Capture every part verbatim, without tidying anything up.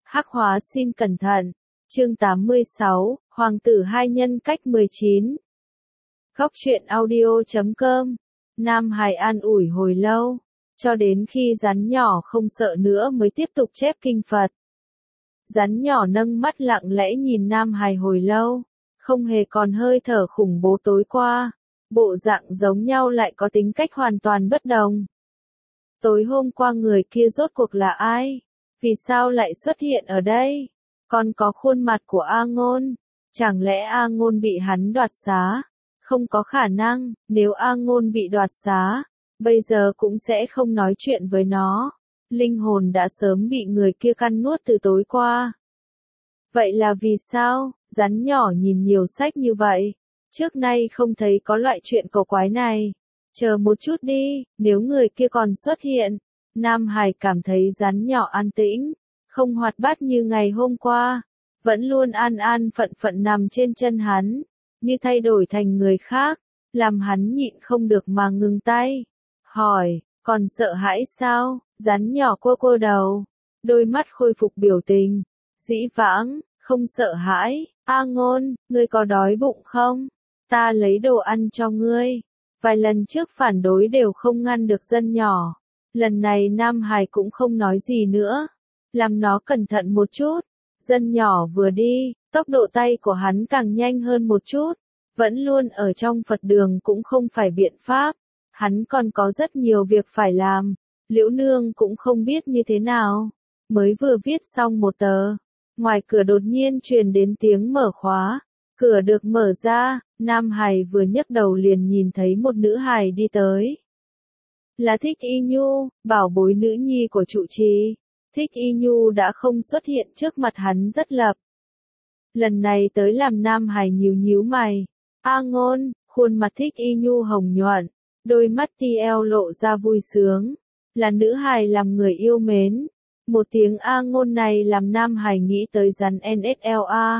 Hắc hóa xin cẩn thận. Chương tám mươi sáu, Hoàng tử hai nhân cách mười chín. Góc truyện audio chấm com. Nam Hải an ủi hồi lâu, cho đến khi rắn nhỏ không sợ nữa mới tiếp tục chép kinh Phật. Rắn nhỏ nâng mắt lặng lẽ nhìn Nam Hải hồi lâu, không hề còn hơi thở khủng bố tối qua, bộ dạng giống nhau lại có tính cách hoàn toàn bất đồng. Tối hôm qua người kia rốt cuộc là ai? Vì sao lại xuất hiện ở đây? Còn có khuôn mặt của A Ngôn, chẳng lẽ A Ngôn bị hắn đoạt xá? Không có khả năng, nếu A Ngôn bị đoạt xá, bây giờ cũng sẽ không nói chuyện với nó. Linh hồn đã sớm bị người kia căn nuốt từ tối qua. Vậy là vì sao? Rắn nhỏ nhìn nhiều sách như vậy, trước nay không thấy có loại chuyện cầu quái này. Chờ một chút đi, nếu người kia còn xuất hiện. Nam Hải cảm thấy rắn nhỏ an tĩnh, không hoạt bát như ngày hôm qua, vẫn luôn an an phận phận nằm trên chân hắn, như thay đổi thành người khác, làm hắn nhịn không được mà ngừng tay. Hỏi, còn sợ hãi sao? Rắn nhỏ cua cua đầu, đôi mắt khôi phục biểu tình, dĩ vãng, không sợ hãi. A Ngôn, ngươi có đói bụng không? Ta lấy đồ ăn cho ngươi. Vài lần trước phản đối đều không ngăn được dân nhỏ. Lần này Nam Hải cũng không nói gì nữa, làm nó cẩn thận một chút. Dân nhỏ vừa đi, tốc độ tay của hắn càng nhanh hơn một chút, vẫn luôn ở trong Phật đường cũng không phải biện pháp, hắn còn có rất nhiều việc phải làm. Liễu Nương cũng không biết như thế nào, mới vừa viết xong một tờ, ngoài cửa đột nhiên truyền đến tiếng mở khóa, cửa được mở ra, Nam Hải vừa nhấc đầu liền nhìn thấy một nữ hài đi tới. Là Thích Y Nhu, bảo bối nữ nhi của trụ trì. Thích Y Nhu đã không xuất hiện trước mặt hắn rất lập. Lần này tới làm Nam Hải nhíu nhíu mày. A Ngôn, khuôn mặt Thích Y Nhu hồng nhuận, đôi mắt ti eo lộ ra vui sướng. Là nữ hài làm người yêu mến. Một tiếng A Ngôn này làm Nam Hải nghĩ tới rắn en ét lờ a.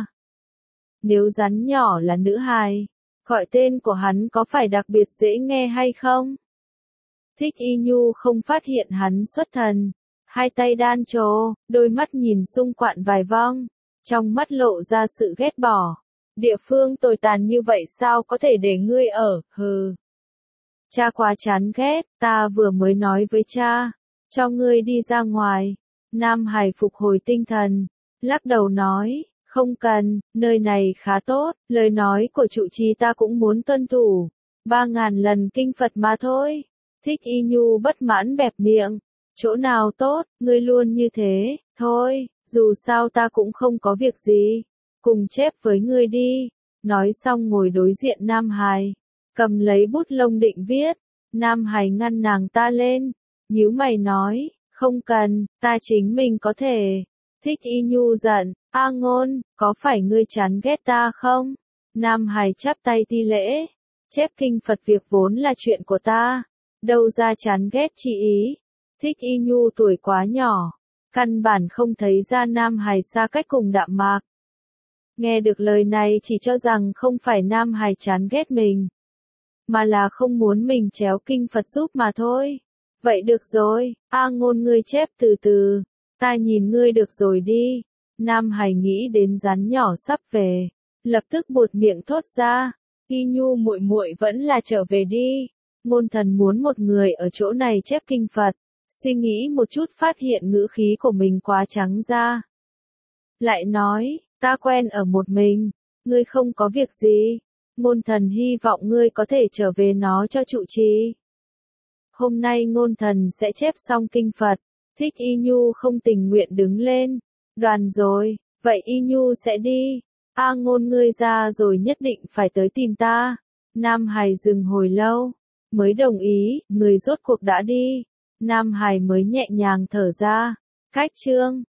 Nếu rắn nhỏ là nữ hài, gọi tên của hắn có phải đặc biệt dễ nghe hay không? Thích Y Nhu không phát hiện hắn xuất thần, hai tay đan trồ, đôi mắt nhìn xung quanh vài vòng, trong mắt lộ ra sự ghét bỏ. Địa phương tồi tàn như vậy sao có thể để ngươi ở, hừ. Cha quá chán ghét, ta vừa mới nói với cha, cho ngươi đi ra ngoài. Nam Hải phục hồi tinh thần, lắc đầu nói, không cần, nơi này khá tốt, lời nói của trụ trì ta cũng muốn tuân thủ, ba ngàn lần kinh Phật mà thôi. Thích Y Nhu bất mãn bẹp miệng, chỗ nào tốt, ngươi luôn như thế, thôi, dù sao ta cũng không có việc gì, cùng chép với ngươi đi. Nói xong ngồi đối diện Nam Hải, cầm lấy bút lông định viết, Nam Hải ngăn nàng ta lên, nhíu mày nói, không cần, ta chính mình có thể. Thích Y Nhu giận, A Ngôn, có phải ngươi chán ghét ta không? Nam Hải chắp tay thi lễ, chép kinh Phật việc vốn là chuyện của ta, đâu ra chán ghét chi ý. Thích Y Nhu tuổi quá nhỏ, căn bản không thấy ra Nam Hải xa cách cùng đạm mạc. Nghe được lời này chỉ cho rằng không phải Nam Hải chán ghét mình, mà là không muốn mình chéo kinh Phật giúp mà thôi. Vậy được rồi, A Ngôn ngươi chép từ từ, ta nhìn ngươi được rồi đi. Nam Hải nghĩ đến rắn nhỏ sắp về, lập tức buột miệng thốt ra, Y Nhu muội muội vẫn là trở về đi. Ngôn thần muốn một người ở chỗ này chép kinh Phật, suy nghĩ một chút phát hiện ngữ khí của mình quá trắng ra. Lại nói, ta quen ở một mình, ngươi không có việc gì, ngôn thần hy vọng ngươi có thể trở về nó cho trụ trì. Hôm nay ngôn thần sẽ chép xong kinh Phật. Thích Y Nhu không tình nguyện đứng lên. Đoàn rồi, vậy Y Nhu sẽ đi. A Ngôn ngươi ra rồi nhất định phải tới tìm ta. Nam Hải dừng hồi lâu, mới đồng ý, người rốt cuộc đã đi. Nam Hải mới nhẹ nhàng thở ra. Cách chương